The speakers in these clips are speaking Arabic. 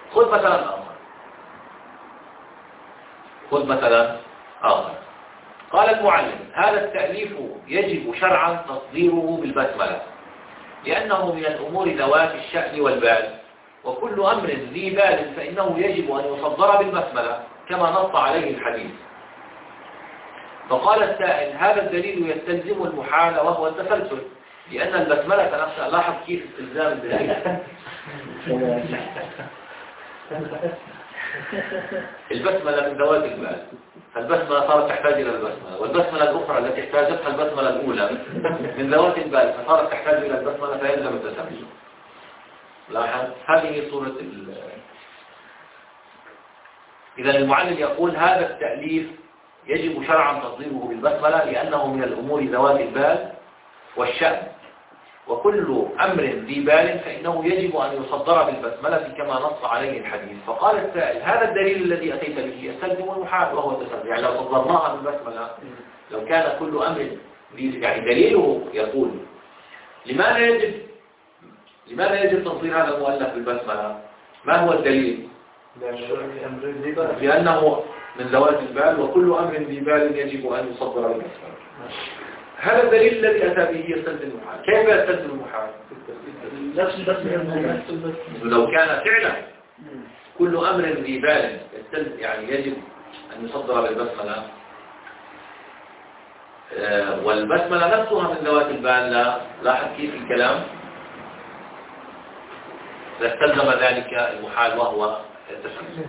خذ مثلا آخر. قال المعلم: هذا التأليف يجب شرعا تصديره بالبسملة، لأنه من الأمور ذوات الشأن والبال، وكل أمر ذي بال فإنه يجب أن يصدر بالبسملة كما نص عليه الحديث. فقال السائل: هذا الدليل يستلزم المحال وهو التسلسل، لأن البسملة نفسها، لاحظ كيف استلزام الدليل. البسملة من ذوات البال، فالبسملة صارت تحتاج إلى البسملة، والبسملة الأخرى التي احتاجتها البسملة الأولى من ذوات البال فصارت تحتاج إلى البسملة، فيلزم التسلسل. لاحظ هذه صورة إذا المعلم يقول: هذا التأليف يجب شرعا تصديره بالبسملة، لأنه من الأمور ذوات البال والشأن، وكل أمر ذي بال فإنه يجب أن يصدر بالبسملة كما نص عليه الحديث. فقال السائل: هذا الدليل الذي أتيت به يستلزم المحال وهو التسلسل، يعني لو صدرناها بالبسملة، لو كان كل أمر يعني دليله يقول لماذا يجب تصدير هذا المؤلف بالبسملة؟ ما هو الدليل؟ لأنه من ذوات البال، وكل أمر ذي بال يجب أن يصدر بالبسملة. هذا الدليل الذي أتى به يستلزم المحال. كيف يستلزم المحال؟ لو كان فعلا كل أمر ذي بال يعني يجب أن يصدر بالبسملة، والبسملة نفسها من ذوات البال، لاحظ كيف الكلام، لاستلزم ذلك المحال وهو التسلسل.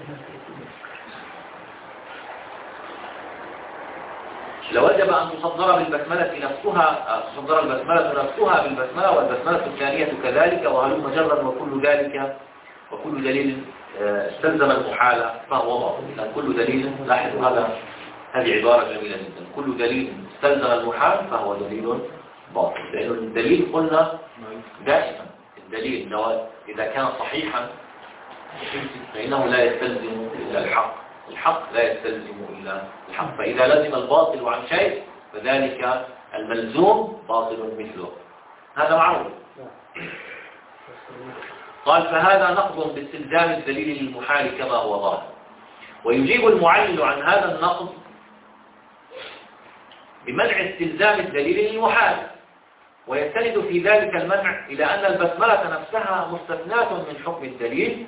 لوجب أن تصدر بالبسملة نفسها، تصدر البسملة نفسها بالبسملة، والبسملة الثانية كذلك، وهلم جرا، وكل دليل استلزم المحال فهو باطل. كل دليل، لاحظوا هذه عبارة جميلة جدا: كل دليل استلزم المحال فهو دليل باطل. لأن الدليل قلنا دائما الدليل إذا كان صحيحا فإنه لا يستلزم إلا الحق لا يستلزم إلا الحق. فإذا لزم الباطل عن شيء فذلك الملزوم باطل مثله، هذا معروف. قال: فهذا نقض باستلزام الدليل للمحال كما هو ظاهر. ويجيب المعلل عن هذا النقض بمنع استلزام الدليل للمحال، ويستند في ذلك المنع إلى أن البسملة نفسها مستثناة من حكم الدليل،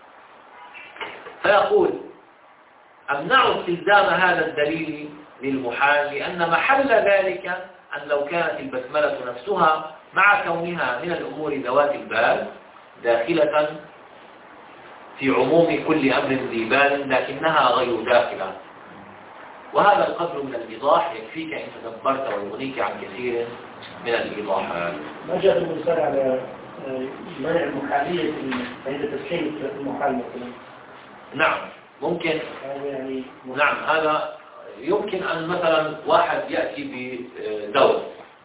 فيقول: أمنع استلزام هذا الدليل للمحال، لأن محل ذلك أن لو كانت البسملة نفسها مع كونها من الأمور ذوات البال داخلة في عموم كل أمر ذي بال، لكنها غير داخلة. وهذا القدر من الإيضاح يكفيك إن تدبرت ويغنيك عن كثير من الإيضاحات. ما جاء المثال على منع المحالية عند تسليم المحال مثلا؟ نعم ممكن، نعم هذا يمكن أن مثلا واحد يأتي بدور،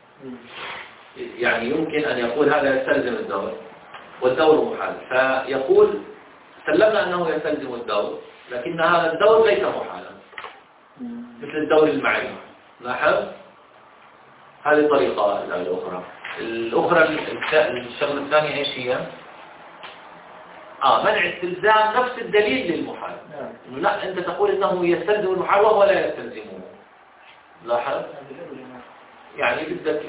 يعني يمكن أن يقول هذا يستلزم الدور والدور محال، فيقول سلمنا أنه يستلزم الدور، لكن هذا الدور ليس محالا مثل الدور المعرفي. لاحظ هذه طريقة الأخرى. الشغلة الثانية إيش هي؟ منع استلزام نفس الدليل للمحال. إنه لا، أنت تقول إنه يستلزم المحال وهو لا يستلزمه. لاحظ يعني بدك،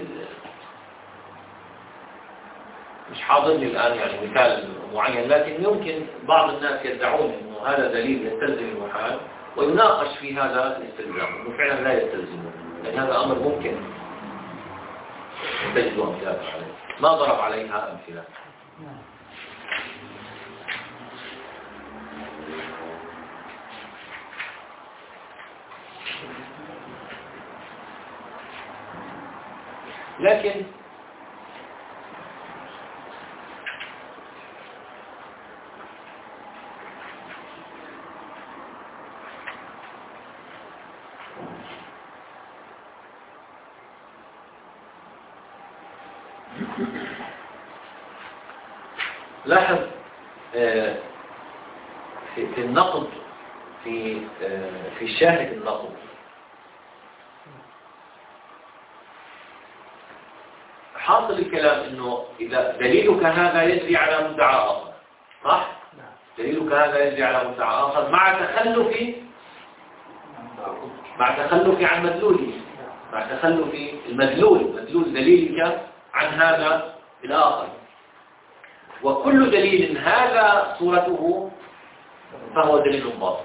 مش حاضرني الآن يعني مثال معين، لكن يمكن بعض الناس يدعون إنه هذا دليل يستلزم المحال ويناقش في هذا الاستلزام إنه فعلا لا يستلزمه، لأن هذا أمر ممكن تجد أمثلة عليه، ما ضرب عليها أمثلة. لكن لاحظ في النقد، في الشاهد النقد حاصل الكلام انه اذا دليلك هذا يجري على مدعى اخر، صح؟ دليلك هذا يجري على مدعى آخر مع تخلف عن مدلوله، مع تخلف مدلول دليلك عن هذا الآخر. وكل دليل هذا صورته فهو دليل باطل.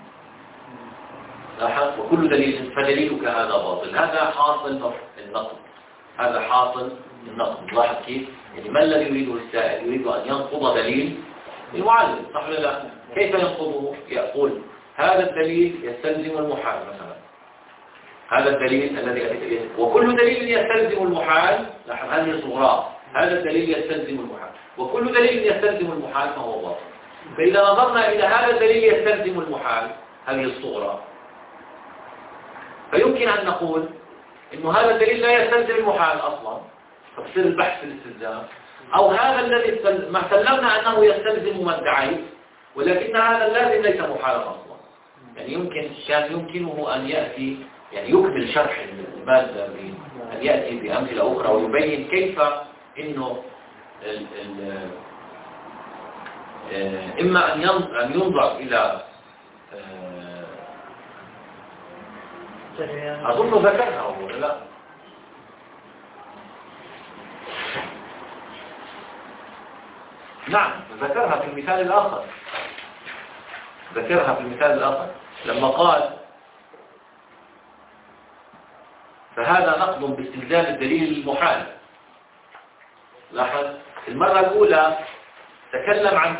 لاحظ، وكل دليل فدليلك هذا باطل. هذا حاصل النقد، هذا حاصل النقد. لاحظ كيف؟ يعني ما الذي يريده السائل؟ يريد أن ينقض دليل المعلم، صح ولا لا؟ كيف ينقضه؟ يقول هذا الدليل يستلزم المحال مثلا، هذا الدليل الذي وكل دليل يستلزم المحال. لاحظ هذه صغرى، هذا الدليل يستلزم المحال، وكل دليل يستلزم المحال فهو باطل. فإذا نظرنا إلى هذا الدليل يستلزم المحال، هذه الصغرى، فيمكن أن نقول إنه هذا الدليل لا يستلزم المحال أصلا، فتصير البحث في الاستلزام. أو هذا الذي ما سلمنا أنه يستلزم ما ادعيت، ولكن هذا اللازم ليس محالا أصلا. يعني يمكنه أن يأتي، يعني يكمل شرح المادة أن يأتي بأمثلة أخرى ويبين كيف إنه إما أن ينظر إلى أظن ذكرها هو لا؟ نعم ذكرها في المثال الآخر، لما قال فهذا نقض باستلزام الدليل المحال. لاحظ المرة الأولى تكلم عن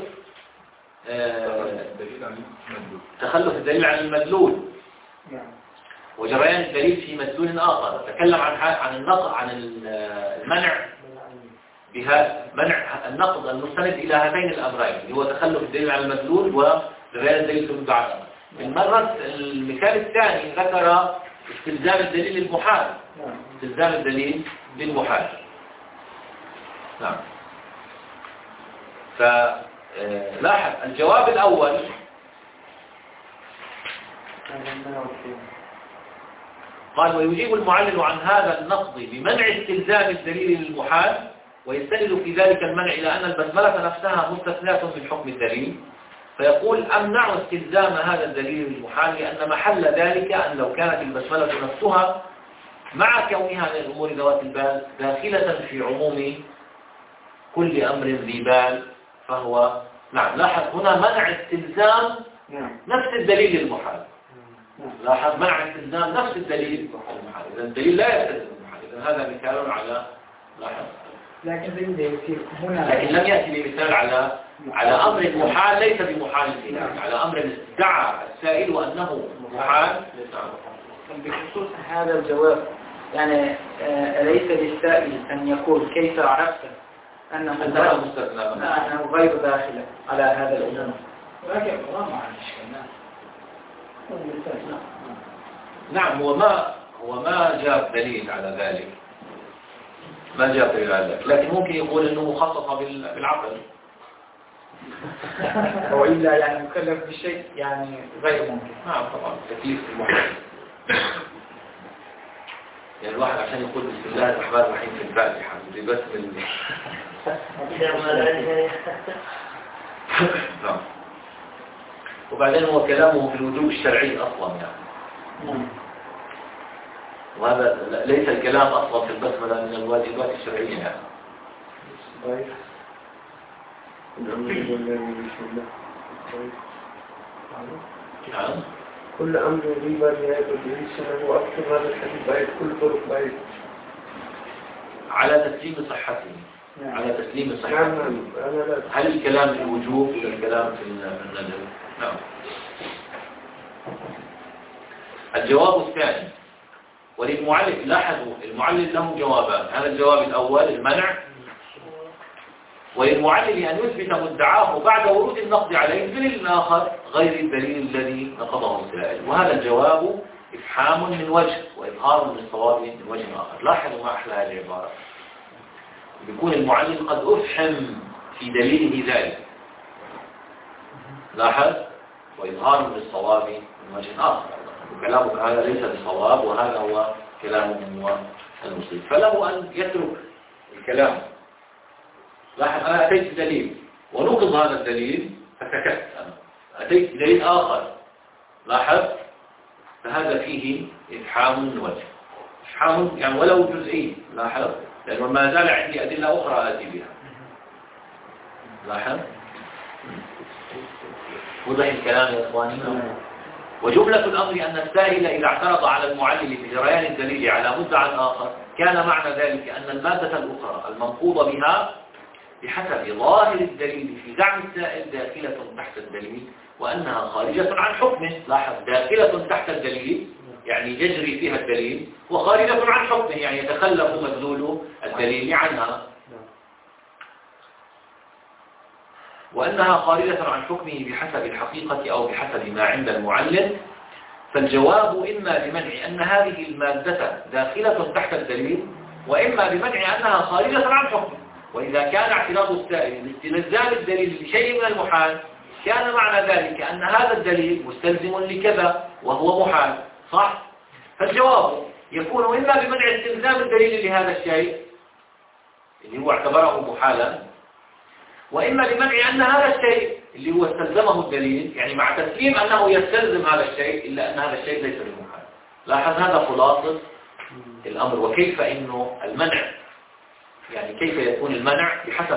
تخلف الدليل عن المدلول وجريان الدليل في مدلول آخر. تكلم عن المنع النقض المستند إلى هذين الأمرين، اللي هو تخلف الدليل عن المدلول وجريان الدليل في المدعى. المثال الثاني ذكر استلزام الدليل المحال، استلزام الدليل للمحال. نعم. فلاحظ الجواب الأول قال ويجيب المعلل عن هذا النقض بمنع استلزام الدليل للمحال، ويستند في ذلك المنع إلى أن البسملة نفسها مستثناة من حكم الدليل، فيقول أمنع استلزام هذا الدليل للمحال لأن محل ذلك أن لو كانت البسملة نفسها مع كونها من الأمور ذوات البال داخلة في عموم كل أمر ذي بال فهو نعم. لاحظ هنا منع استلزام نفس الدليل للمحال. لاحظ منع استلزام نفس الدليل للمحال، إذا الدليل لا يستلزم المحال. إذا هذا مثال على لاحظ، لكن لم يأتي بمثال على أمر محال ليس بمحال فيه، على أمر ادعى السائل أنه محال. بخصوص هذا الجواب يعني أليس للسائل أن يقول كيف عرفت أنه غير داخل على هذا الأمر؟ ولكن ما عندش نعم. هو ما جاب دليل على ذلك، لكن ممكن يقول أنه مخصصة بالعقل وإلا يعني مكلف بالشيء يعني غير ممكن. نعم طبعا تكليف المحال. يعني الواحد عشان يقول بسم الله الرحمن الرحيم في الفاتحة بس نعم. وبعدين هو كلامه في الوجوب الشرعي أصلا يعني، وهذا ليس الكلام أصلا في البسملة من الواجبات الشرعية يعني. كل أمر يريد هذا الإنسان وأكثر هذا الحديث بعيد كل طرق بعيد على تسليم صحته. هل الكلام في الوجوب ولا الكلام في الندب؟ نعم. الجواب الثاني وللمعلل، لاحظوا المعلل له جوابان، هذا الجواب الأول المنع، وللمعلل أن يثبت مدعاه بعد ورود النقد عليه بدليل آخر غير الدليل الذي نقضه السائل، وهذا الجواب إفحام من وجه وإظهار للصواب من وجه آخر. لاحظوا ما أحلى هذه العبارة، يكون المعلل قد أفحم في دليله ذلك، لاحظ، وإظهار للصواب من وجه آخر. كلامك هذا ليس بصواب وهذا هو كلامه هو المصيب، فله أن يترك الكلام. لاحظ أنا أتيت دليل ونقض هذا الدليل فسكت، أتيت بدليل آخر لاحظ، فهذا فيه إفحام من وجه، إفحام يعني ولو جزئي لاحظ، لأنه ما زال عندي أدلة أخرى آتي بها لاحظ. وضح الكلام يا إخواني. وجملة الأمر أن السائل إذا اعترض على المعلل بجريان الدليل على مدعى آخر كان معنى ذلك أن المادة الأخرى المنقوض بها بحسب ظاهر الدليل في زعم السائل داخلة تحت الدليل وأنها خارجة عن حكمه. لاحظ، داخلة تحت الدليل يعني يجري فيها الدليل، وخارجة عن حكمه يعني يتخلف مدلول الدليل عنها، وأنها خارجة عن حكمه بحسب الحقيقة أو بحسب ما عند المعلل. فالجواب إما بمنع أن هذه المادة داخلة تحت الدليل، وإما بمنع أنها خارجة عن حكمه. وإذا كان اعتراض السائل باستلزام الدليل لشيء من المحال كان معنى ذلك أن هذا الدليل مستلزم لكذا وهو محال، صح؟ فالجواب يكون إما بمنع استلزام الدليل لهذا الشيء اللي هو اعتبره محالا، وإما بمنع أن هذا الشيء اللي هو استلزمه الدليل، يعني مع تسليم أنه يستلزم هذا الشيء إلا أن هذا الشيء ليس بمحال. لاحظ هذا خلاصة الأمر. وكيف إنه المنع، يعني كيف يكون المنع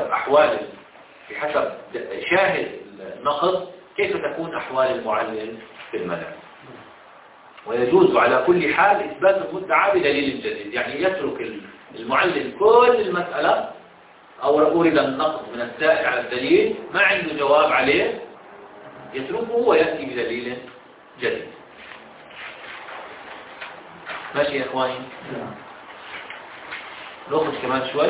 بحسب شاهد النقض، كيف تكون أحوال المعلل في المنع. ويجوز على كل حال إثبات المدعى بدليل جديد، يعني يترك المعلل كل المسألة أو أريد النقض من السائل على الدليل ما عنده جواب عليه، يتركه ويأتي بدليل جديد. ماشي يا إخواني؟ نأخذ كمان شوي.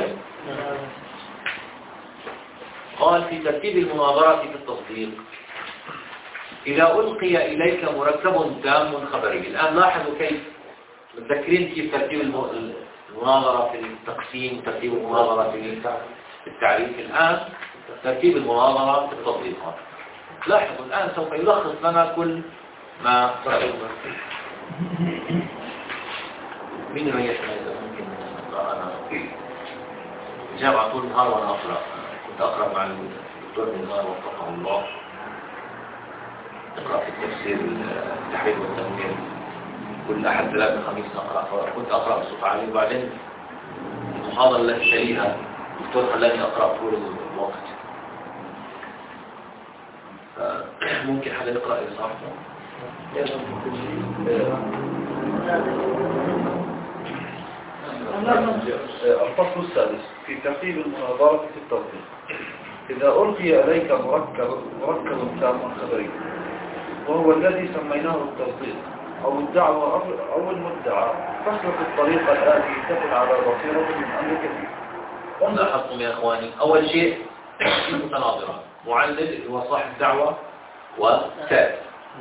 قال في ترتيب المناظرة في التصديق: إذا ألقي إليك مركب تام خبري. الآن لاحظوا كيف متذكرين كيف ترتيب المناظرة في التقسيم، ترتيب المناظرة في التعريف. الآن ترتيب المناظرة في التطبيقات. لاحظوا الآن سوف يلخص لنا كل ما سبق. مين يريحنا إذا ممكن أنا جامعة طول النهار وأنا أقرأ، كنت أقرأ مع الدكتور نزار وفقه الله، نقرأ في التفسير التحرير والتنوير كل أحد 3 خميس نقرأ، فكنت أقرأ بصوت عالي. وبعدين المحاضرة التي تليها الدكتور خلاني أقرأ طول الوقت، ممكن حدا يقرأ إصابته. الفصل السادس في ترتيب المناظرة في التوثيق. إذا ألقي إليك مركب تام خبري، وهو الذي سميناه التصديق أو الدعوة أو المدعى، فاسلك الطريقة الآتي تكن على بصيرة من أمرك فيه. لاحظتم يا إخواني، أول شيء في متناظرة، معلل هو صاحب دعوة وسائل.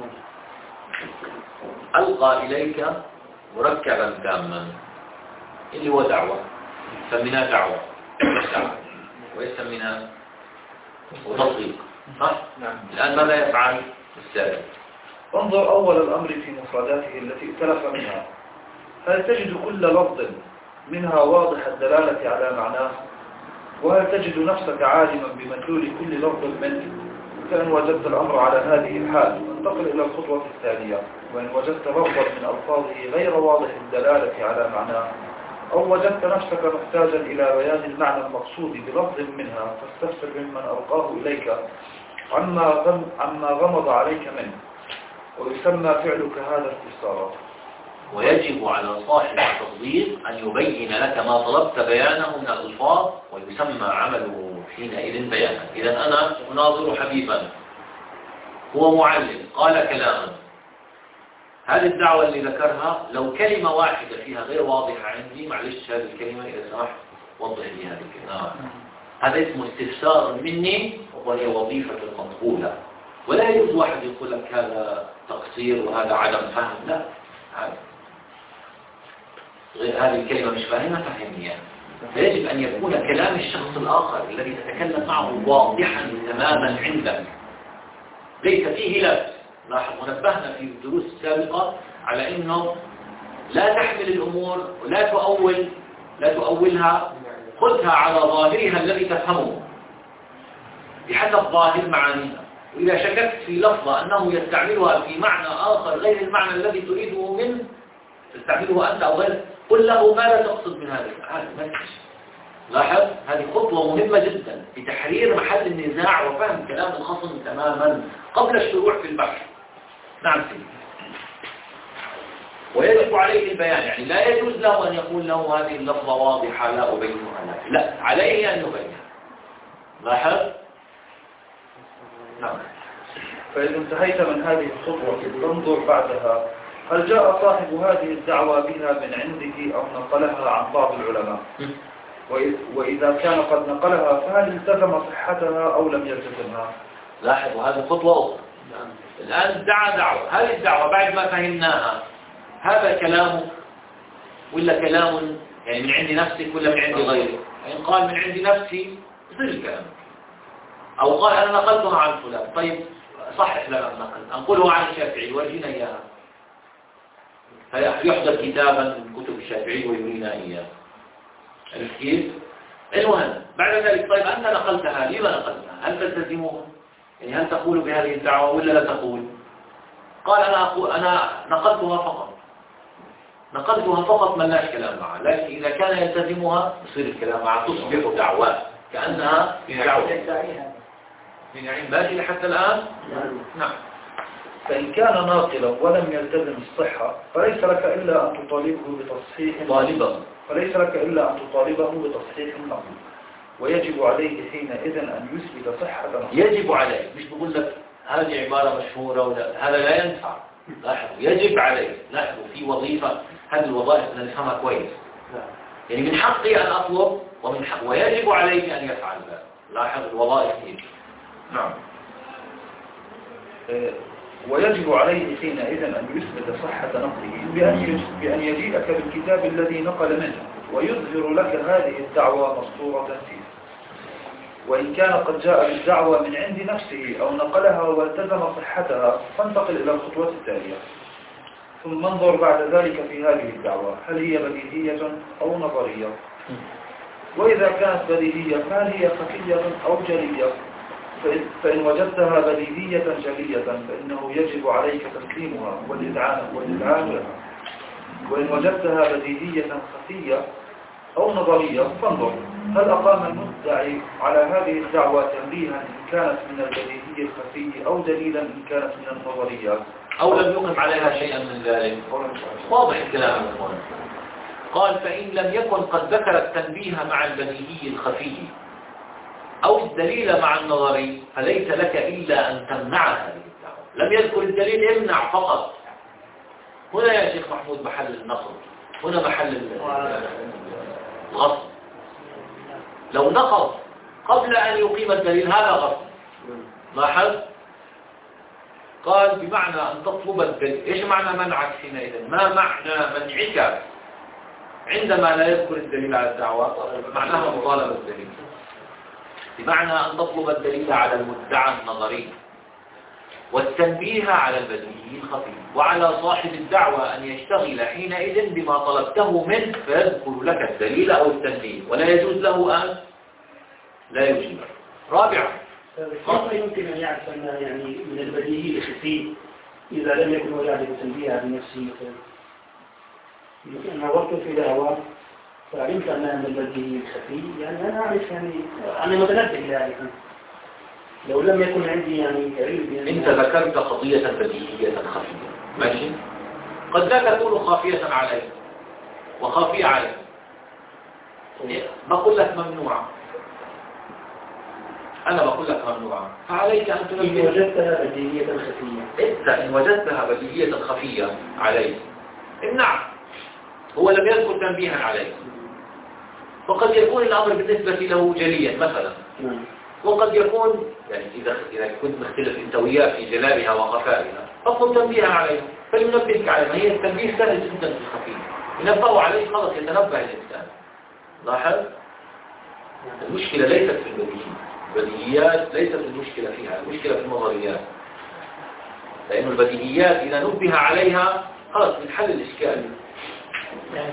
ألقى إليك مركبا تاما اللي هو دعوة، سميناه دعوة ويسميناه وتصديق، صح؟ نعم. الآن ماذا يفعل السائل؟ انظر أول الأمر في مفرداته التي ائتلف منها، هل تجد كل لفظ منها واضح الدلالة على معناه؟ وهل تجد نفسك عالما بمدلول كل لفظ منه؟ فإن وجدت الأمر على هذه الحال انتقل إلى الخطوة الثانية. وإن وجدت لفظا من ألفاظه غير واضح الدلالة على معناه، أو وجدت نفسك محتاجا إلى بيان المعنى المقصود بلفظ منها، فاستفسر ممن ألقاه إليك عما غمض عليك منه، ويسمى فعلك هذا استفسارا. ويجب على صاحب التصديق أن يبين لك ما طلبت بيانه من الألفاظ، ويسمى عمله حينئذ بيانا. إذا أنا أناظر حبيبا، هو معلم قال كلاما، هذه الدعوة اللي ذكرها لو كلمة واحدة فيها غير واضحة عندي، معلش هذه الكلمة إذا سمحت وضح لي هذه الكلمة، هذا اسمه استفسار مني وهي وظيفة مقبولة. ولا يجوز واحد يقول لك هذا تقصير وهذا عدم فهم، لا، هذه الكلمة مش فاهمها فهمني يعني. فيجب أن يكون كلام الشخص الآخر الذي تتكلم معه واضحا تماما عندك، ليس فيه لبس. لاحظ ونبهنا في الدروس السابقة على أنه لا تحمل الأمور ولا تؤولها، خذها على ظاهرها الذي تفهمه بحسب ظاهر معانيها. وإذا شككت في لفظة أنه يستعملها في معنى آخر غير المعنى الذي تريده منه تستعمله أنت أو غيره، قل له ماذا تقصد من هذا؟ لاحظ هذه خطوة مهمة جدا في تحرير محل النزاع وفهم كلام الخصم تماما قبل الشروع في البحث. نعم سيدي. ويجب عليه البيان، يعني لا يجوز له أن يقول له هذه اللفظة واضحة لا أبينها لك، لا، عليه أن يبينها. لاحظ. نعم. فإذا انتهيت من هذه الخطوة تنظر بعدها هل جاء صاحب هذه الدعوة بها من عنده أو نقلها عن بعض العلماء، وإذا كان قد نقلها فهل التزم صحتها أو لم يلتزمها؟ لاحظوا هذه خطوة أخرى. الآن ادعى دعوة، هذه الدعوة بعد ما فهمناها هذا كلامك ولا كلام يعني من عند نفسك ولا من عند غيرك؟ يعني قال من عند نفسي يصير الكلام، أو قال أنا نقلتها عن فلان، طيب صحح لنا النقل، أنقله عن الشافعي ورجينا إياها، فيحدث كتابا من كتب الشافعي ويرينا إياه. عرفت كيف؟ المهم بعد ذلك طيب أنت نقلتها، لما نقلتها؟ هل تلتزمها؟ يعني هل تقول بهذه الدعوة ولا لا تقول؟ قال أنا نقلتها فقط ما لاش كلام معه، لكن إذا كان يلتزمها يصير الكلام معه، تصبح دعوة كأنها دعوة. ماشي لحتى الآن؟ نعم. فإن كان ناقلا ولم يلتزم الصحة فليس لك إلا أن تطالبه بتصحيح النقل، ويجب عليه حينئذ أن يثبت صحة نقله. يجب عليه، مش بقول لك هذه عبارة مشهورة ولا هذا لا ينفع. لاحظوا يجب عليه، لاحظوا في وظيفة، هذه الوظائف بدنا نفهمها كويس. يعني من حقي أن أطلب ويجب عليه أن يفعل ذلك. لاحظ الوظائف هي. نعم. ويجب عليه حينئذ أن يثبت صحة نقله بأن يجيئك بالكتاب الذي نقل منه ويظهر لك هذه الدعوة مسطورة فيه. وإن كان قد جاء بالدعوة من عند نفسه أو نقلها والتزم صحتها فانتقل إلى الخطوة التالية، ثم انظر بعد ذلك في هذه الدعوة هل هي بديهية أو نظرية، وإذا كانت بديهية فهل هي خفية أو جلية. فإن وجدتها بديهية جلية فإنه يجب عليك تسليمها والإذعان لها، وإن وجدتها بديهية خفية أو نظرية فانظر هل أقام المدعي على هذه الدعوة تنبيها إن كانت من البديهي الخفي أو دليلا إن كانت من النظريات، أو لم يقم عليها شيئا من ذلك. واضح الكلام. قال فإن لم يكن قد ذكر التنبيه مع البديهي الخفي أو الدليل مع النظري فليس لك إلا أن تمنع هذه الدعوة. لم يذكر الدليل امنع فقط. هنا يا شيخ محمود محل النصر، هنا محل الغصب. لو نقض قبل أن يقيم الدليل هذا غصب. لاحظ قال بمعنى أن تطلب الدليل. إيش معنى منعك حينئذ؟ ما معنى منعك عندما لا يذكر الدليل على الدعوة؟ معناها مطالبة الدليل، بمعنى أن تطلب الدليل على المدعى النظري والتنبيه على البديهي الخفي، وعلى صاحب الدعوة أن يشتغل حينئذ بما طلبته منه فيذكر لك الدليل أو التنبيه، ولا يجوز له أن لا يجيب. رابعا كيف يمكن أن يعرف أن يعني من البديهي الخفي إذا لم يكن وجد تنبيه على نفسه؟ يمكن أن نظرت في دعوة فعلمت أنها من البديهي الخفي، يعني أنا أعرف، يعني أنا متنبه يعني لو لم يكن عندي يعني علم. أنت ذكرت قضية بديهية خفية، ماشي؟ قد لا تكون خافية عليك وخافية عليك، بقول لك ممنوعة، أنا بقول لك ممنوعة، فعليك أن تنبه. إن وجدتها بديهية خفية، أنت إن وجدتها بديهية خفية عليك امنع. هو لم يذكر تنبيها عليك، فقد يكون الأمر بالنسبة له جليا مثلا، وقد يكون يعني إذا كنت مختلف أنت وياه في جلالها وخفائها فقل تنبيها عليها فلينبهك عليها. هي التنبيه سهل جدا في الخفي، ينبه عليه خلاص يتنبه الإنسان. لاحظ المشكلة ليست في البديهيات ليست المشكلة فيها، المشكلة في النظريات، لأن البديهيات إذا نبه عليها خلاص بنحل الإشكال. يعني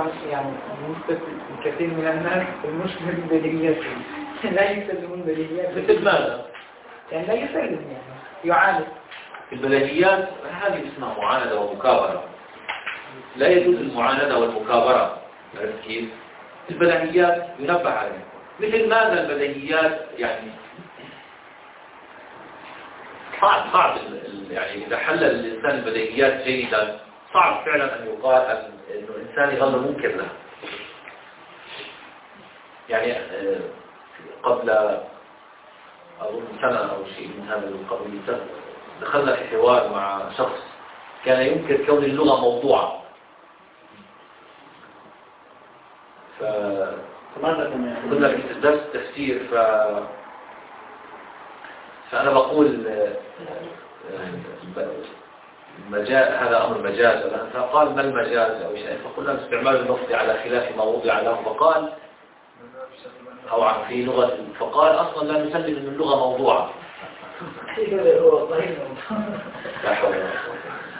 كثير من الناس المشكلة بالبديهيات لا يستخدمون بديهيات. مثل ماذا؟ يعني لا يسلم يعني يعاند. في البديهيات هذه اسمها معاندة ومكابرة، لا يجوز المعاندة والمكابرة. عرفت كيف؟ البديهيات ينبه عليها. مثل ماذا البديهيات يعني صعب يعني إذا حلل الإنسان البديهيات جيدا صعب فعلا أن يقال أنه الإنسان يظل منكر لها. يعني قبل أظن سنة أو شيء من هذا القبيل دخلنا في حوار مع شخص كان ينكر كون اللغة موضوعة. كنا في درس التفسير فأنا بقول هذا أمر مجاز، فقال ما المجاز أو شيء، فقلنا استعمال اللفظ على خلاف ما وضع له، فقال أو في لغة، فقال أصلا لا نسلم أن اللغة موضوعة. لا حول ولا قوة.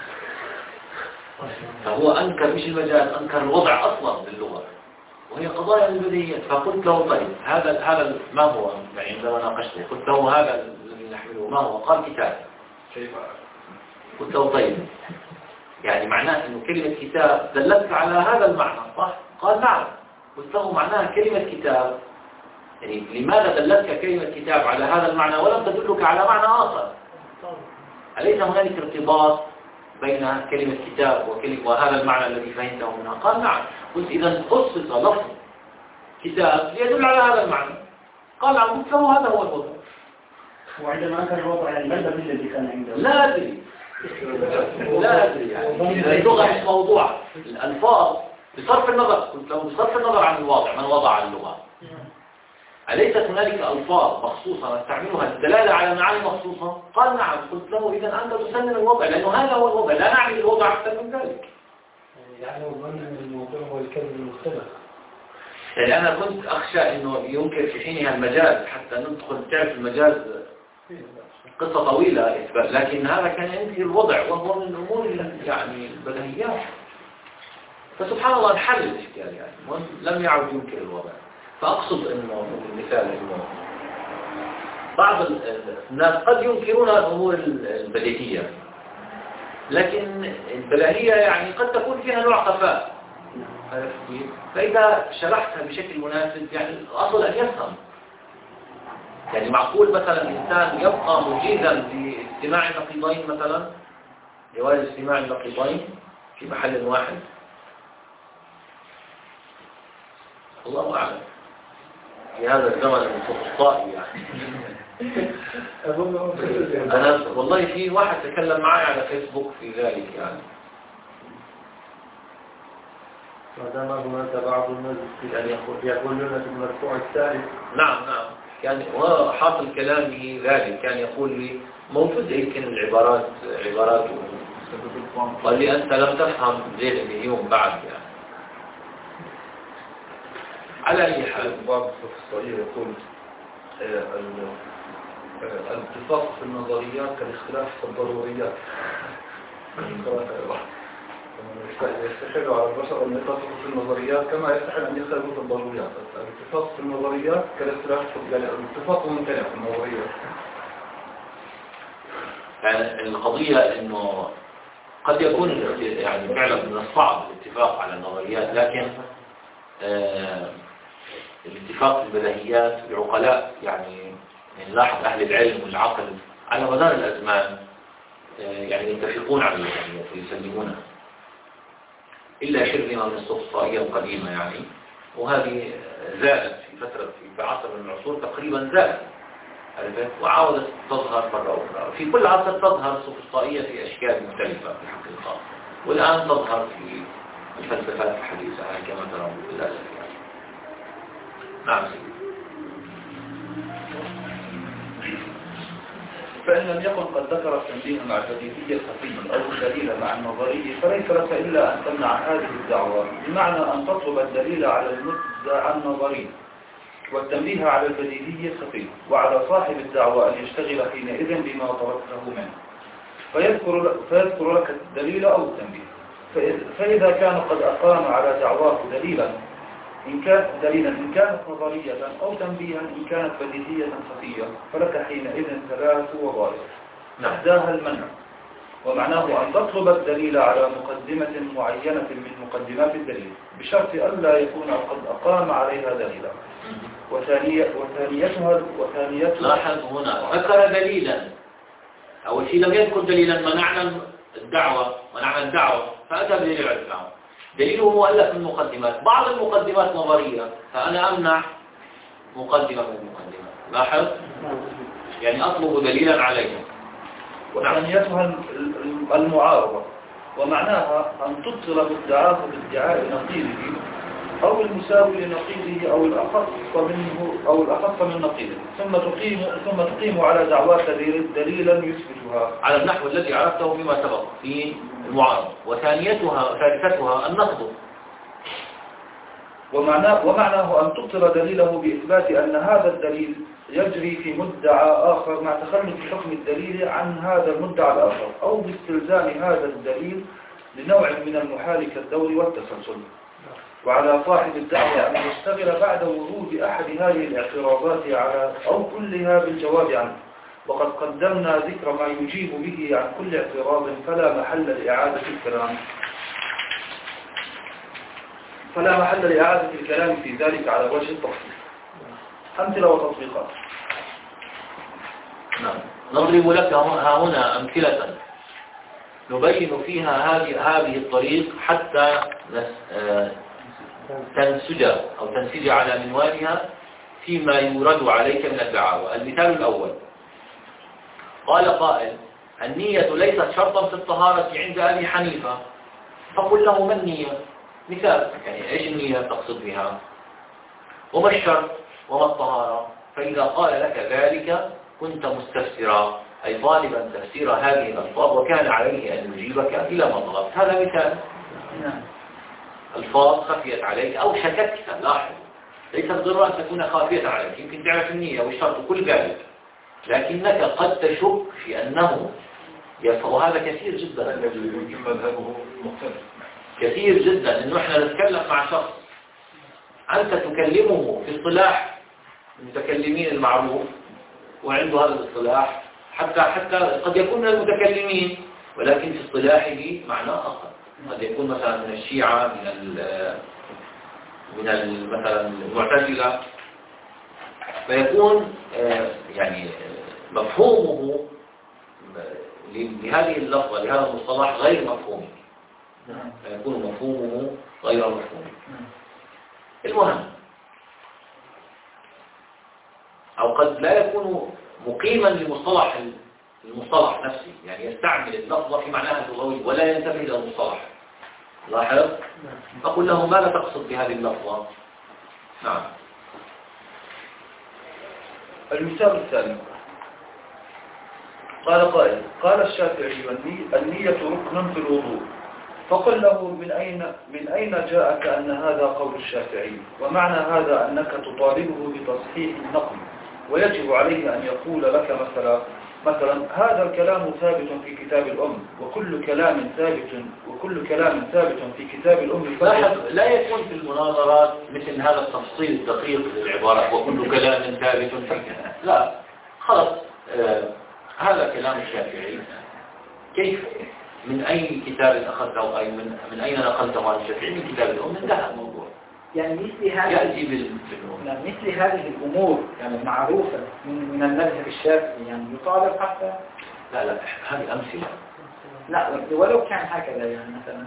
فهو أنكر مش المجاز، أنكر الوضع أصلا للغة وهي قضايا البديهيات. فقلت له طيب هذا ما هو، يعني عندما ناقشته قلت له هذا الذي نحمله ما هو؟ قال كتاب. قلت له طيب يعني معناه أنه كلمة كتاب دلتك على هذا المعنى صح؟ قال نعم. قلت له معناها كلمة كتاب يعني لماذا دلتك كلمة كتاب على هذا المعنى ولم تدلك على معنى آخر؟ أليس هنالك ارتباط بين كلمة كتاب وهذا المعنى الذي فهمته منها؟ قال نعم. قلت إذا خصص لفظ كتاب ليدل على هذا المعنى. قال نعم. قلت له هذا هو الوضع. وعندما أنكر الوضع يعني ما الدليل الذي كان عنده؟ لا أدري يعني اللغة مش موضوع الألفاظ بصرف النظر. قلت له بصرف النظر عن الواضع من وضع اللغة، أليست هنالك ألفاظ مخصوصة نستعملها للدلالة على معاني مخصوصة؟ قال نعم. قلت له إذا أنت تسلم الوضع لأنه هذا هو الوضع، لا نعني الوضع أكثر من ذلك. يعني أظن أن الموضوع هو الكلمة المختلف. يعني أنا كنت أخشى أنه ينكر في حينها المجاز حتى ندخل تعرف المجاز قصة طويلة إثبات، لكن هذا كان ينكر الوضع وهو من الأمور يعني البديهيات. فسبحان الله انحل الإشكال يعني لم يعد ينكر الوضع. فأقصد أنه المثال أنه بعض الناس قد ينكرون الأمور البديهية، لكن البديهية يعني قد تكون فيها نوع خفاء. فإذا شرحتها بشكل مناسب يعني الأصل أن يفهم. يعني معقول مثلا الإنسان يبقى مجيزا في استماع النقيضين مثلا، جواز استماع النقيضين في محل واحد؟ الله أعلم في هذا الزمن الفقطائي يعني. أنا والله في واحد تكلم معي على فيسبوك في ذلك يعني. ما دام هناك بعض الناس يعني يقولون في المرفوع الثالث. نعم كان وحاصل كلامه ذلك، كان يقول لي موجود هيك العبارات قال لي أنت لم تفهم زين اليوم بعد يعني. على أي حال بعض الصغير يقول الاتفاق في النظريات كالاختلاف في الضروريات. يستحيل على البشر أن يتفقوا في النظريات كما يستحيل أن يختلفوا في الضروريات. الاتفاق في النظريات كالاختلاف يعني الاتفاق ممتنع في النظريات. يعني القضية إنه قد يكون يعني فعلا من الصعب الاتفاق على النظريات، لكن الاتفاق في البديهيات العقلاء يعني نلاحظ أهل العلم والعقل على مدار الأزمان يعني يتفقون على البديهيات ويسلمونها، إلا شرذمة من السقطائية القديمة يعني، وهذه زالت في عصر من العصور تقريبا زالت وعاودت تظهر مرة أخرى. في كل عصر تظهر السقطائية في أشكال مختلفة في الحقيقة، والآن تظهر في الفلسفات الحديثة كما ترون للأسف يعني. نعم سيدي. فإن لم يكن قد ذكر التنبيه مع البديهية الخفية أو الدليل مع النظرية فليس لك إلا أن تمنع هذه الدعوة، بمعنى أن تطلب الدليل على المدعى النظري والتنبيه على البديهية الخفية، وعلى صاحب الدعوة أن يشتغل حينئذ بما طلبته منه فيذكر لك الدليل أو التنبيه. فإذا كان قد أقام على دعواه دليلا إن كانت دليلا إن كانت نظرية أو تنبيها إن كانت بديهية خفية، فلك حينئذ ثلاث وظائف. إحداها المنع، ومعناه أن تطلب الدليل على مقدمة معينة من مقدمات الدليل بشرط ألا يكون قد أقام عليها دليلا. وثانيتها لاحظ هنا ذكر دليلا. أول شيء لم يذكر دليلا، منعنا الدعوة فأتى بدليل على الدعوة. دليله مؤلف من المقدمات، بعض المقدمات نظرية فأنا أمنع مقدمة من المقدمات. لاحظ يعني أطلب دليلا عليها. وثانيتها المعارضة، ومعناها أن تبطل مدعاه بادعاء نقيضه أو المساوي لنقيضه أو الأخف من نقيضه، ثم تقيم على دعواك دليلا يثبتها على النحو الذي عرفته فيما سبق في المعارضة. وثالثتها النقض، ومعناه أن تبطل دليله بإثبات أن هذا الدليل يجري في مدعى آخر مع تخلف حكم الدليل عن هذا المدعى الآخر، أو باستلزام هذا الدليل لنوع من المحال كالدور والتسلسل. وعلى صاحب الدعوة أن يشتغل بعد ورود أحد هذه الاعتراضات على أو كلها بالجواب عنه، وقد قدمنا ذكر ما يجيب به عن كل اعتراض فلا محل لإعادة الكلام في ذلك على وجه التفصيل. أمثلة وتطبيقات. نضرب لك هنا أمثلة نبين فيها هذه الطريق حتى تنسج على منوالها فيما يورد عليك من الدعاوى. المثال الأول: قال قائل: النية ليست شرطا في الطهارة عند أبي حنيفة. فقل له: ما النية؟ مثال، يعني إيش النية تقصد بها؟ وما الشرط؟ وما الطهارة؟ فإذا قال لك ذلك كنت مستفسرا، أي طالبا تفسير هذه الألفاظ، وكان عليه أن يجيبك إلى ما طلبت. هذا مثال. ألفاظ خفيت عليك أو شككت. لاحظ، ليس ضروري أن تكون خافية عليك، يمكن تعرف النية والشرط وكل ذلك، لكنك قد تشك في أنه وهذا كثير جدا. يمكن مذهبه مختلف كثير جدا، إنه إحنا نتكلم مع شخص أنت تكلمه في اصطلاح المتكلمين المعروف وعنده هذا الاصطلاح، حتى قد يكون من المتكلمين ولكن في اصطلاحه معناه آخر. قد يكون مثلا من الشيعة، من مثلا المعتزلة، فيكون يعني مفهومه لهذه اللفظة لهذا المصطلح غير مفهوم، فيكون مفهومه غير مفهوم. المهم، أو قد لا يكون مقيما لمصطلح المصطلح نفسه، يعني يستعمل اللفظة في معناها اللغوي ولا ينتبه إلى المصطلح. لاحظ؟ فقل له: ماذا تقصد بهذه اللفظة؟ نعم. المثال الثاني: قال قائل: قال الشافعي: النية ركن في الوضوء. فقل له: من أين جاءك أن هذا قول الشافعي؟ ومعنى هذا أنك تطالبه بتصحيح النقل، ويجب عليه أن يقول لك مثلا هذا الكلام ثابت في كتاب الأم، وكل كلام ثابت في كتاب الأم. لا يكون في المناظرات مثل هذا التفصيل الدقيق للعبارات وكل كلام ثابت في كتاب. لا، خلاص، هذا كلام الشافعي. كيف؟ من أي كتاب أخذته، أي من أين نقلته عن الشافعي؟ من كتاب الأم. انتهى الموضوع. يعني مثل هذه الأمور يعني معروفة من المذهب الشافعي، يعني يطالب حتى. لا، هذه أمثلة. لا، ولو كان هكذا يعني مثلا.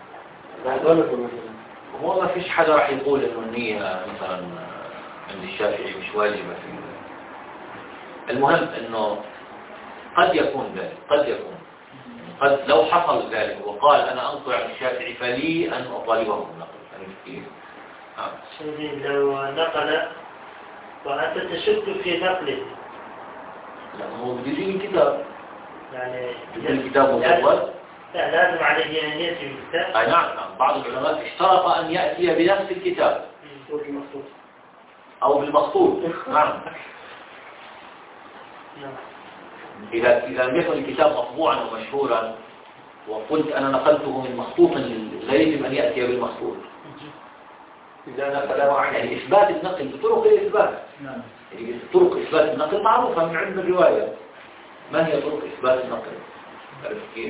هو ما فيش حدا راح يقول إنه النية مثلا عند الشافعي مش واجبة فيه. المهم إنه قد يكون ذلك، قد لو حصل ذلك وقال أنا أنقل عن الشافعي فلي أن أطالبه بالنقل. لو نقل وأنت تشك في نقله، لا، هو بيجي الكتاب، يعني الكتاب مجرد. لا، لازم عليه أن يأتي بالكتاب. نعم، بعض العلماء اشترط أن يأتي بنفس الكتاب أو بالمخطوط. نعم. إذا لم يكن الكتاب مطبوعا ومشهورا وقلت أنا نقلته من مخطوط، لا يجب أن يأتي بالمخطوط. إذا نقل يعني إثبات النقل بطرق الإثبات. يعني طرق إثبات النقل معروفة من علم الرواية. ما هي طرق إثبات النقل؟ تعرف كيف؟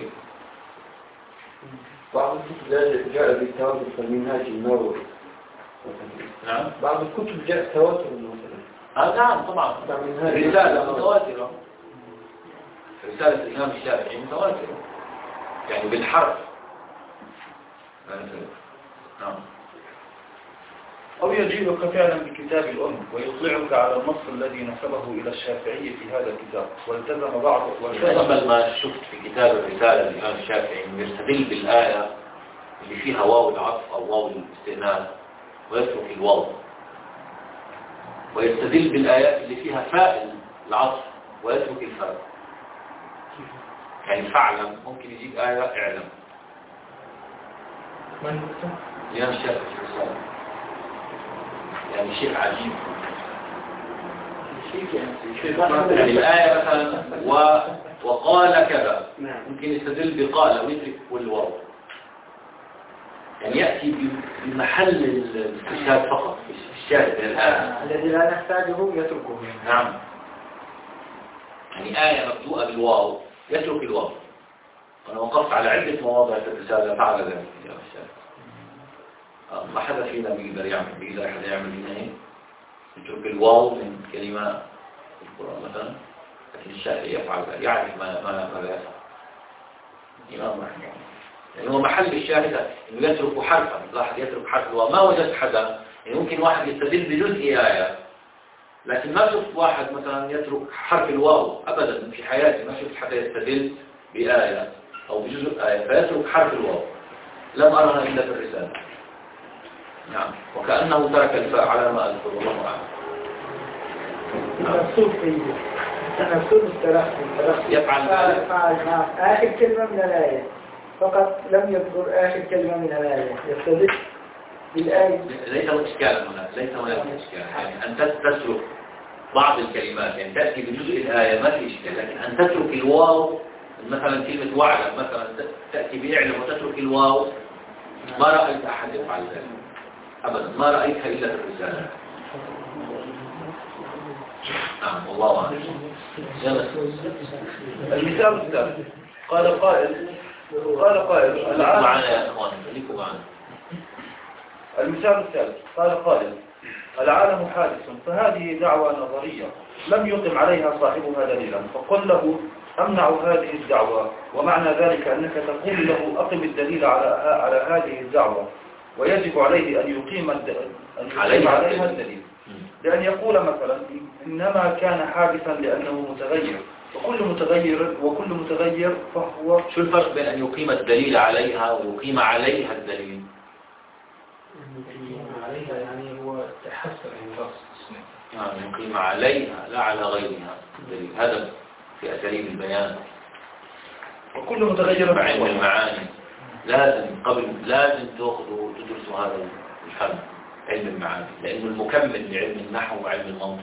بعض الكتب جاء بالتواتر كالمنهاج النووي. نعم. بعض الكتب جاء تواتر مثلا. نعم طبعا. رسالة متواترة. رسالة الإمام الشافعي متواترة. يعني بالحرف. نعم. أو يجيبك فعلا بكتاب الأم ويطلعك على النص الذي نسبه إلى الشافعي في هذا الكتاب والتزم بعضه أجمل ما شفت في كتاب الرسالة الإمام الشافعي إنه يستدل بالآية اللي فيها واو العطف أو واو الاستئناف ويترك الواو، ويستدل بالآيات اللي فيها فاء العطف ويترك الفاء. يعني فعلا ممكن يجيب آية اعلم. الإمام الشافعي في الرسالة يعني شيء عجيب. يعني الآية مثلا وقال كذا ممكن يستدل بقال ويترك والواو، يعني يأتي بمحل الاستشهاد فقط في الشاهد من الآية الذي لا نحتاجه يتركه. نعم. يعني آية مبدوءة بالواو يترك الواو. أنا وقفت على عدة مواضع في الرسالة فعل ذلك يا الشاهد. ما حدا فينا بيقدر أحد يعمل هنا يترك الواو من كلمة القرآن مثلا، لكن الشافعي يفعل ذلك، يعرف ماذا يفعل. إمام رحمه الله يعني هو محل الشاهد إنه يترك حرفا. لاحظ يترك حرف الواو. ما وجدت حدا يعني ممكن واحد يستدل بجزء آية، لكن ما شفت واحد مثلا يترك حرف الواو أبدا في حياتي. ما شفت حدا يستدل بآية أو بجزء آية فيترك حرف الواو. لم أرها إلا في الرسالة. نعم. وكأنه ترك الفاء على ما أذكر والله أعلم. مكتوب في مكتوب يفعل فعل آخر كلمة من الآية فقط لم يذكر آخر كلمة من الآية يستدل بالآية. ليس إشكالا هنا، ليس هناك إشكال. يعني أن تترك بعض الكلمات يعني تأتي بجزء الآية ما في إشكال، لكن أن تترك الواو مثلا كلمة وعلم مثلا تأتي بإعلم وتترك الواو ما رأيت أحد يفعل ذلك أبدا. ما رأيتها إلا في الرسالة. نعم والله أعلم. المثال الثالث قال قائل العالم معنا يا أخوان خليكم معنا. المثال الثالث قال قائل العالم حادث، فهذه دعوة نظرية لم يقم عليها صاحبها دليلا، فقل له أمنع هذه الدعوة، ومعنى ذلك أنك تقول له أقم الدليل على هذه الدعوة، ويجب عليه أن يقيم عليها الدليل. لأن يقول مثلا إنما كان حادثا لأنه متغير، وكل متغير فهو. شو الفرق بين أن يقيم الدليل عليها ويقيم عليها الدليل؟ عليها يعني هو تحسر يعني يقيم عليها لا على غيرها الدليل. هذا في أساليب البيان. وكل متغير مع علم المعاني لازم تأخذوا تدرسوا هذا الفن علم المعاني، لأنه المكمل لعلم النحو وعلم المنطق.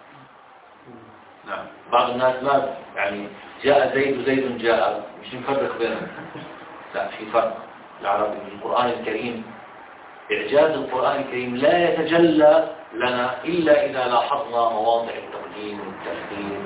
نعم. بعض الناس ما يعني جاء زيد وزيد جاء مش نفرق بينهم. لا، في فرق. العربي القرآن الكريم إعجاز القرآن الكريم لا يتجلى لنا إلا إذا لاحظنا مواضع التقديم والتأخير.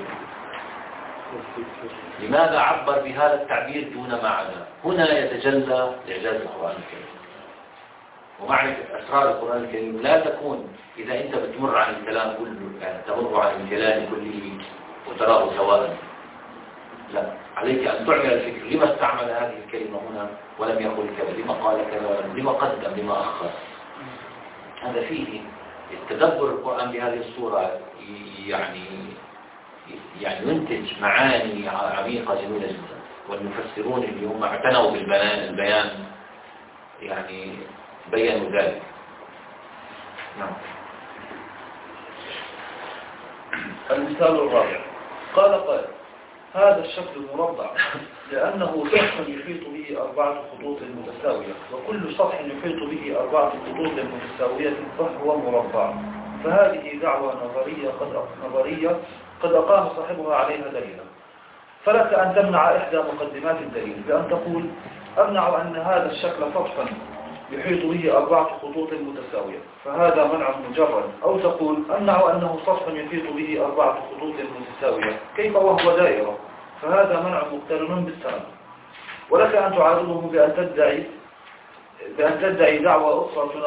لماذا عبر بهذا التعبير دون ما عدا؟ هنا يتجلى إعجاز القرآن الكريم. ومعرفة أسرار القرآن الكريم لا تكون إذا أنت بتمر عن الكلام كله، يعني تمر عن الكلام كله وتراه سواء. لا، عليك أن تعمل الفكر. لما استعمل هذه الكلمة هنا ولم يقل كذا؟ لما قال كذا؟ لما قدم؟ لما أخر؟ هذا فيه التدبر القرآن بهذه الصورة يعني ينتج معاني عميقة جميلة جدا. والمفسرون اللي هم اعتنوا بالبيان يعني بيّنوا ذلك. نعم. المثال الرابع قال قائل هذا الشكل مربع لأنه سطح يحيط به 4 خطوط متساوية، وكل سطح يحيط به 4 خطوط متساوية فهو مربع. فهذه دعوة نظرية قد أقام صاحبها عليها دليلا. فلك أن تمنع إحدى مقدمات الدليل بأن تقول أمنع أن هذا الشكل سطحا يحيط به 4 خطوط متساوية، فهذا منع مجرد. أو تقول أمنع أنه سطح يحيط به 4 خطوط متساوية كيف وهو دائرة، فهذا منع مقترن بالسند. ولك أن تعارضه بأن تدعي دعوى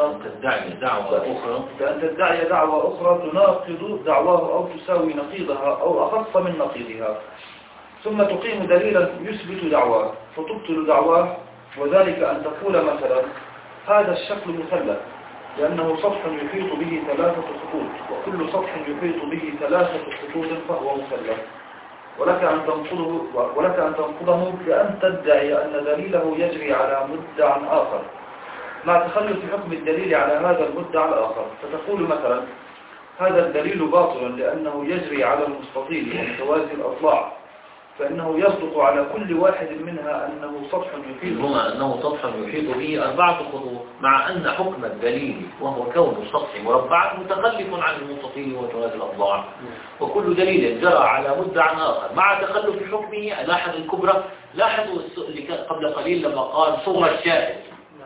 أخرى تناقض دعواه أو تساوي نقيضها أو أخص من نقيضها، ثم تقيم دليلا يثبت دعواه فتبطل دعواه، وذلك أن تقول مثلا هذا الشكل مثلث لأنه سطح يحيط به 3 خطوط، وكل سطح يحيط به 3 خطوط فهو مثلث. ولك أن تنقضه بأن تدعي أن دليله يجري على مدعى آخر مع تخلف حكم الدليل على هذا المدعى الآخر، فتقول مثلا هذا الدليل باطل لأنه يجري على المستطيل ومتوازي الأضلاع، فإنه يصدق على كل واحد منها أنه سطح يحيط به 4 خطوط، مع أن حكم الدليل وهو كون السطح مربعا متخلف عن المستطيل ومتوازي الأضلاع، وكل دليل جرى على مدعى آخر مع تخلف حكمه. لاحظ الكبرى، لاحظوا قبل قليل لما قال صغرى الشاهد،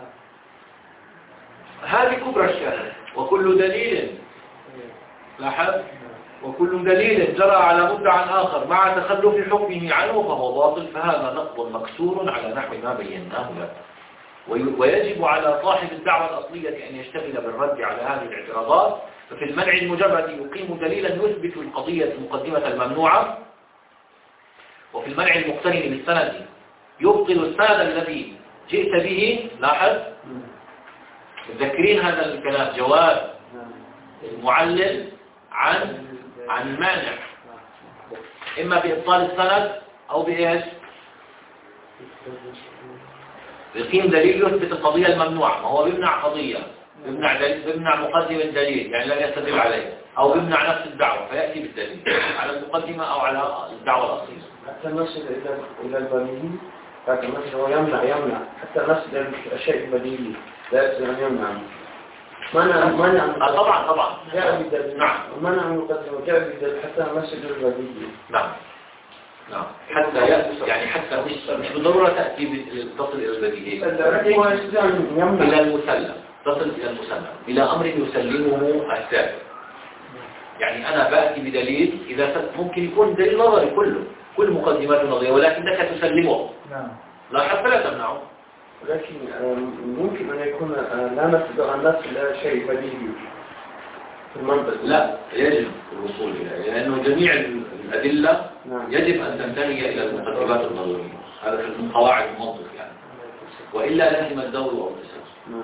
هذه كبرى الشاهد. وكل دليل، لاحظ، وكل دليل جرى على مدعى آخر مع تخلف حكمه عنه فهو باطل، فهذا نقض مكسور على نحو ما بيناه لك. ويجب على صاحب الدعوة الأصلية أن يشتغل بالرد على هذه الاعتراضات. ففي المنع المجرد يقيم دليلا يثبت القضية المقدمة الممنوعة، وفي المنع المقترن بالسند يبطل السند الذي جئت به. لاحظ، تذكرين هذا الكلام، جواب المعلل عن المانع، إما بإبطال السند أو بإيش؟ يقيم دليل يثبت القضية الممنوعة. ما هو بيمنع قضية، بيمنع مقدم الدليل يعني لا يستدل عليه، أو بيمنع نفس الدعوة فيأتي بالدليل على المقدمة أو على الدعوة الأصلية. حتى نصل إلى البديهي، لكن مثلا هو يمنع حتى نصل إلى الشيء البديهي لا يستطيع أن يمنع. طبعا جاء بالدليل. نعم. منع المقدمة جاء بالدليل حتى نصل إلى البديهي. نعم. حتى يعني حتى مش بالضرورة تأتي تصل إلى البديهي، إلى المسلم، تصل إلى المسلم، إلى أمر يسلمه السابق. يعني أنا بأتي بدليل إذا ممكن يكون دليل نظري كل مقدمات نظرية، ولكنك تسلمه. نعم. لا حتى لا تمنعه. ولكن ممكن أن يكون لا نصل إلى شيء بديهي في المنطق. لا، يجب الوصول إليه، لأنه جميع الأدلة يجب أن تنتهي إلى المقدمات النظرية. هذا في قواعد المنطق يعني، وإلا لازم الدور والقصص.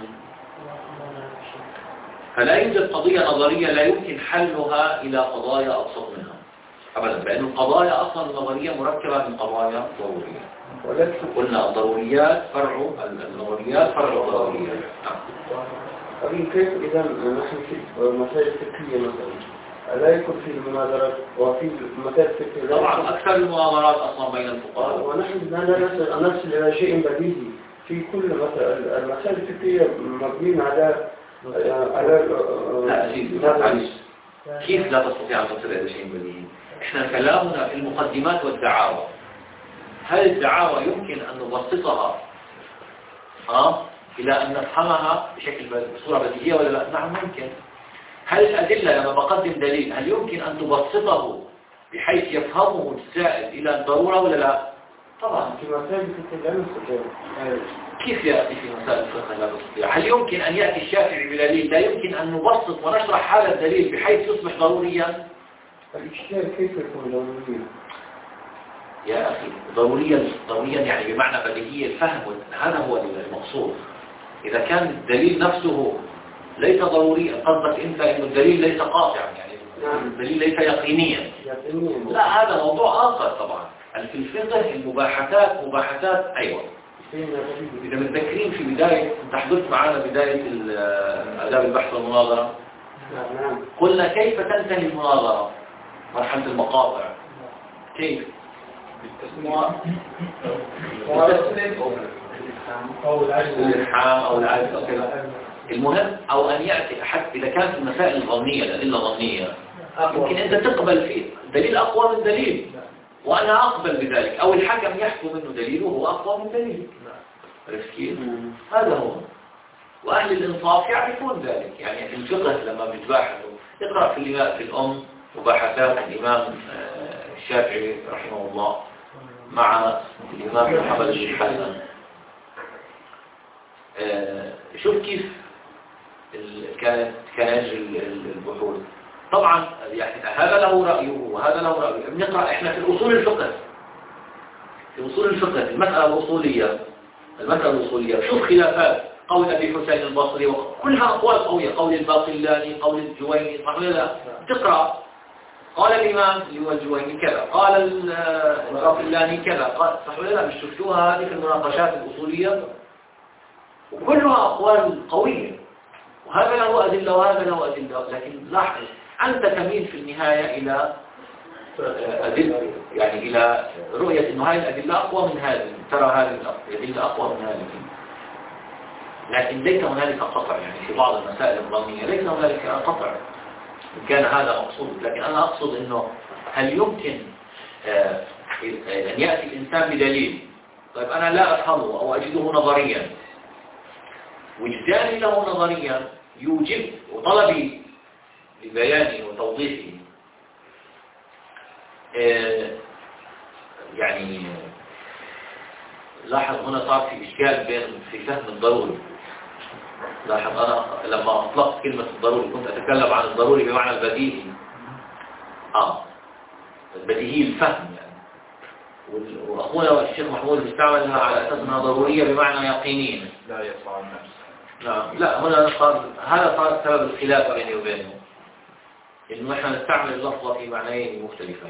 فلا يوجد قضية نظرية لا يمكن حلها إلى قضايا أبسط منها أبدا، لأن القضايا أصلا النظرية مركبة من قضايا ضرورية. قلنا الضروريات فرع النظريات فرع الضروريات. أبين كيف إذا نحن في مسائل فكرية مثلا لا يكون في المناظرات وفي مسائل فكرية؟ طبعا أكثر المناظرات أصلا بين الفقهاء، ونحن لا نصل إلى شيء بديهي في كل مسألة. المسائل الفكرية مبنية على كيف لا تستطيع أن تصل إلى شيء بديهي؟ إحنا كلامنا في المقدمات والدعاوى. هل الدعاوى يمكن أن نبسطها إلى أن نفهمها بصورة بديهية ولا لا؟ نعم ممكن. هل الأدلة لما بقدم دليل هل يمكن أن تبسطه بحيث يفهمه السائل إلى الضرورة ولا لا؟ طبعا. في مسائل الفقه لا نستطيع. كيف يأتي في مسائل الفقه لا نستطيع؟ هل يمكن أن يأتي الشافعي بدليل لا يمكن أن نبسط ونشرح هذا الدليل بحيث يصبح ضروريا؟ الاجتهاد كيف يكون ضروريا؟ يا أخي ضروريا يعني بمعنى بديهي الفهم، هذا هو المقصود. إذا كان الدليل نفسه ليس ضروريا، قصدك أنت إنه الدليل ليس قاطعا، يعني الدليل ليس يقينيا، لا هذا موضوع آخر طبعا. في الفقه المباحثات أيوة. إذا متذكرين في بداية أنت حضرت معنا بداية آداب البحث والمناظرة، قلنا كيف تنتهي المناظرة، مرحلة المقاطع كيف؟ أو الإلحام أو العجز أو كذا. المهم أو أن يأتي أحد إذا كانت المسائل الظنية الأدلة ظنية يمكن أنت تقبل فيه دليل أقوى من دليل وأنا أقبل بذلك، أو الحكم يحكم منه دليله هو أقوى من دليل. عرفت كيف؟ هذا هو. وأهل الإنصاف يعرفون ذلك. يعني في الفقه لما بيتباحثوا اقرأ في الأم مباحثات الإمام الشافعي رحمه الله مع الإمام محمد بن حسن، شوف كيف كان يجري البحوث. طبعا يعني هذا له رأيه وهذا له رأيه. بنقرأ احنا في أصول الفقه، في أصول الفقه المسألة الأصولية شوف خلافات قول أبي حسين البصري وكلها أقوال قوية، قول الباقلاني، قول الجويني، صح ولا لا؟ تقرأ قال الإمام اللي هو الجويني كذا، قال الباقلاني كذا، قال صح ولا لا؟ مش شفتوها هذه في المناقشات الأصولية؟ وكلها أقوال قوية، وهذا له أدلة وهذا له أدلة. لكن لاحظ أنت تميل في النهاية إلى أدلة، يعني إلى رؤية إنه هذه الأدلة أقوى من هذه، ترى هذه الأدلة أقوى من هذه. لكن ليس هنالك قطع، يعني في بعض المسائل الظنية ليس هنالك قطع إن كان هذا مقصود. لكن أنا أقصد إنه هل يمكن أن يأتي الإنسان بدليل طيب أنا لا أفهمه أو أجده نظريا، وجداني له نظريا يوجب وطلبي لبيانه وتوضيحه يعني لاحظ هنا صار في إشكال في فهم الضروري. لاحظ أنا لما أطلقت كلمة الضروري كنت أتكلم عن الضروري بمعنى البديهي، البديهي الفهم يعني، وأخونا الشيخ محمود استعملها على أساس أنها ضرورية بمعنى يقينية. لا يصع النفس. نعم، لا هنا هذا صار سبب الخلاف بيني وبينه، إنه إحنا نستعمل اللفظة في معنيين مختلفين.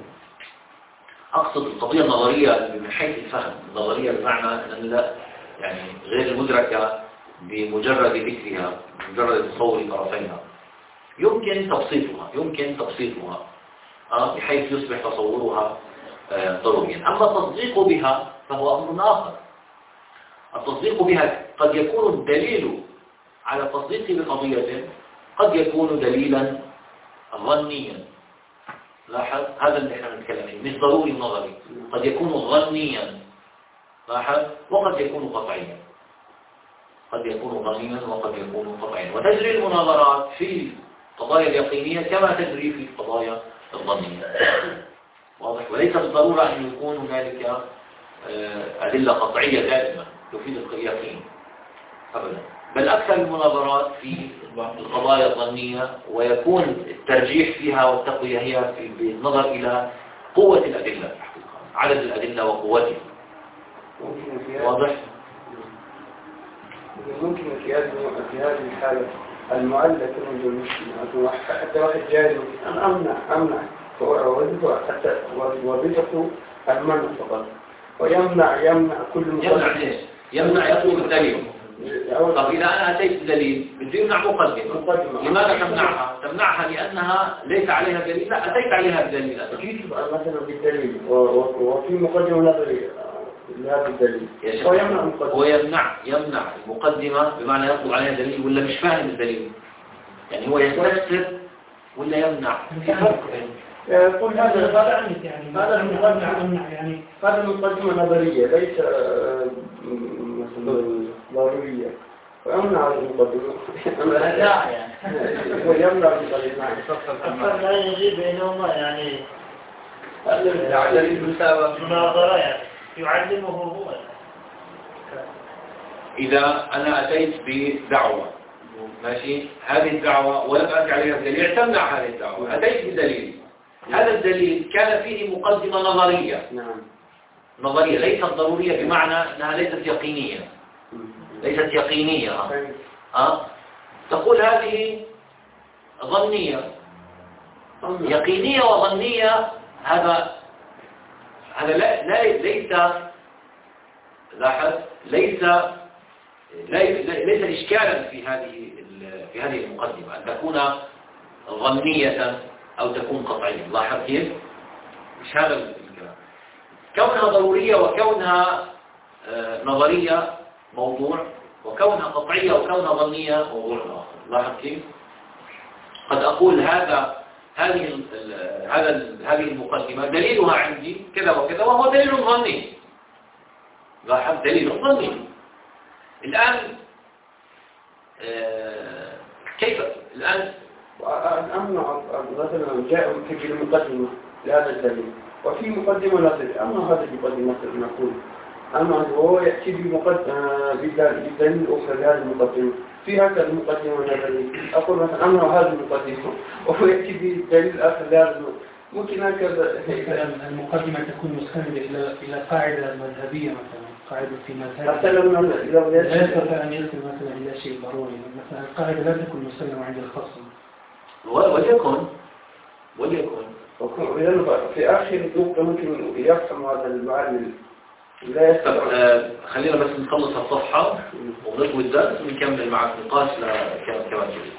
أقصد القضية النظرية من حيث الفهم، النظرية بمعنى أن لا يعني غير المدركة بمجرد ذكرها، بمجرد تصور طرفيها، يمكن تبسيطها بحيث يصبح تصورها ضروريا. أما التصديق بها فهو أمر آخر. التصديق بها قد يكون الدليل على التصديق بقضية قد يكون دليلا ظنيا. لاحظ هذا اللي احنا بنتكلم فيه، مش ضروري نظري، قد يكون ظنيا. لاحظ وقد يكون قطعيا، قد يكون ظنيا وقد يكون قطعيا. وتجري المناظرات في القضايا اليقينية كما تجري في القضايا الظنية. واضح؟ وليس بالضرورة أن يكون هنالك أدلة قطعية دائما تفيد اليقين أبدا، بل أكثر المناظرات في القضايا الظنية، ويكون الترجيح فيها والتقوية هي بالنظر إلى قوة الأدلة، عدد الأدلة وقوتها. واضح؟ ممكن في هذه الحالة المعلق من المسلم حتى واحد جاي أنا أمنع وظيفته حتى وظيفته المنع فقط، ويمنع كل مقدمة. يمنع يطلب الدليل. طب إذا أنا أتيت بدليل بدي يمنع مقدمة. لماذا تمنعها؟ تمنعها لأنها ليس عليها دليل. لا، أتيت عليها بدليل. كيف مثلا بالدليل وفي مقدمة نظرية لهذا الدليل هو يمنع المقدمة بمعنى يطلب عليها دليل ولا مش فاهم الدليل، يعني هو يستفسر ولا يمنع. في فرق يقول هذا عنك يعني هذا المقدمة يعني هذا مقدمة نظرية ليس مثلا ضرورية، ويمنع المقدمة لا يعني ويمنع المقدمة أكثر لا يجيب بينهما يعني على المساواة مناظرة يعني يعلمه هو. إذا أنا أتيت بدعوة ماشي، هذه الدعوة ولم أتي عليها بدليل، تمنع هذه الدعوة. أتيت بدليل، هذا الدليل كان فيه مقدمة نظرية. نعم. نظرية ليست ضرورية بمعنى أنها ليست يقينية. تقول هذه ظنية. يقينية وظنية هذا ليس لاحظ ليس إشكالا في هذه المقدمة أن تكون ظنية أو تكون قطعية. لاحظ كيف؟ مش هذا الكلام. كونها ضرورية وكونها نظرية موضوع، وكونها قطعية وكونها ظنية موضوع آخر. لاحظ كيف؟ قد أقول هذه المقدمة دليلها عندي كذا وكذا وهو دليل ظني. لاحظ دليل ظني. الآن كيف الآن أمنع مثلا جاء في المقدمة لهذا الدليل وفي مقدمة نظري أمنع هذه المقدمة نقول أما هو يأتي بدليل أخرى لهذه المقدمة في هكذا المقدمة نظري أقول مثلا أمنع هذه المقدمة وهو يأتي بدليل آخر لهذا ممكن هكذا. المقدمة تكون مستندة إلى قاعدة مذهبية مثلا قاعدة في مذهب حتى لو لا يستطيع أن يصل مثلا إلى شيء ضروري مثلا القاعدة لا تكون مستلمة عند الخصم وليكن في آخر نقطة ممكن يفهم هذا المعلم لا يستطيع. خلينا بس نخلص الصفحة ونطوي الدرس ونكمل معك نقاش كمان جديد.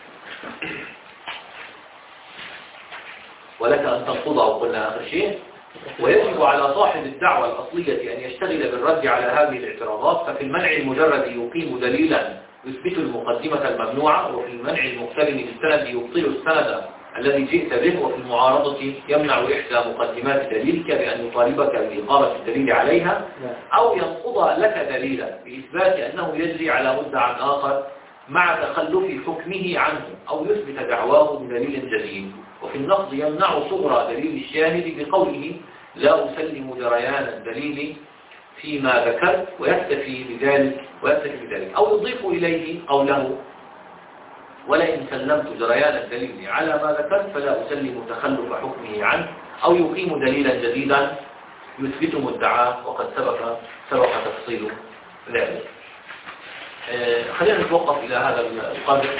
ولك أن تنقضه قلنا آخر شيء. ويجب على صاحب الدعوة الأصلية أن يشتغل بالرد على هذه الاعتراضات. ففي المنع المجرد يقيم دليلا يثبت المقدمة الممنوعة، وفي المنع المقترن بالسند يبطل السند الذي جئت به، وفي المعارضة يمنع إحدى مقدمات دليلك بأن يطالبك بإقامة الدليل عليها أو ينقض لك دليلا بإثبات أنه يجري على مدعى آخر مع تخلف حكمه عنه، أو يثبت دعواه بدليل جديد. وفي النقض يمنع صغرى دليل الشاهد بقوله لا أسلم جريان الدليل فيما ذكرت ويكتفي بذلك، أو يضيف إليه قوله ولئن سلمت جريان الدليل على ما ذكرت فلا أسلم تخلف حكمه عنه، أو يقيم دليلا جديدا يثبت مدعاه وقد سبق تفصيل ذلك. خلينا نتوقف إلى هذا القدر.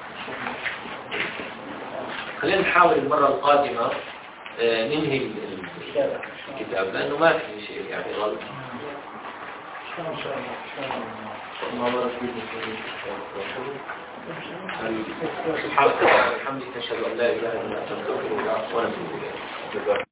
خلينا نحاول المرة القادمة ننهي الكتاب لأنه ما في شيء يعني غلط. سبحانك اللهم وبحمدك أشهد أن لا إله إلا أنت أستغفرك ونتوب إليك.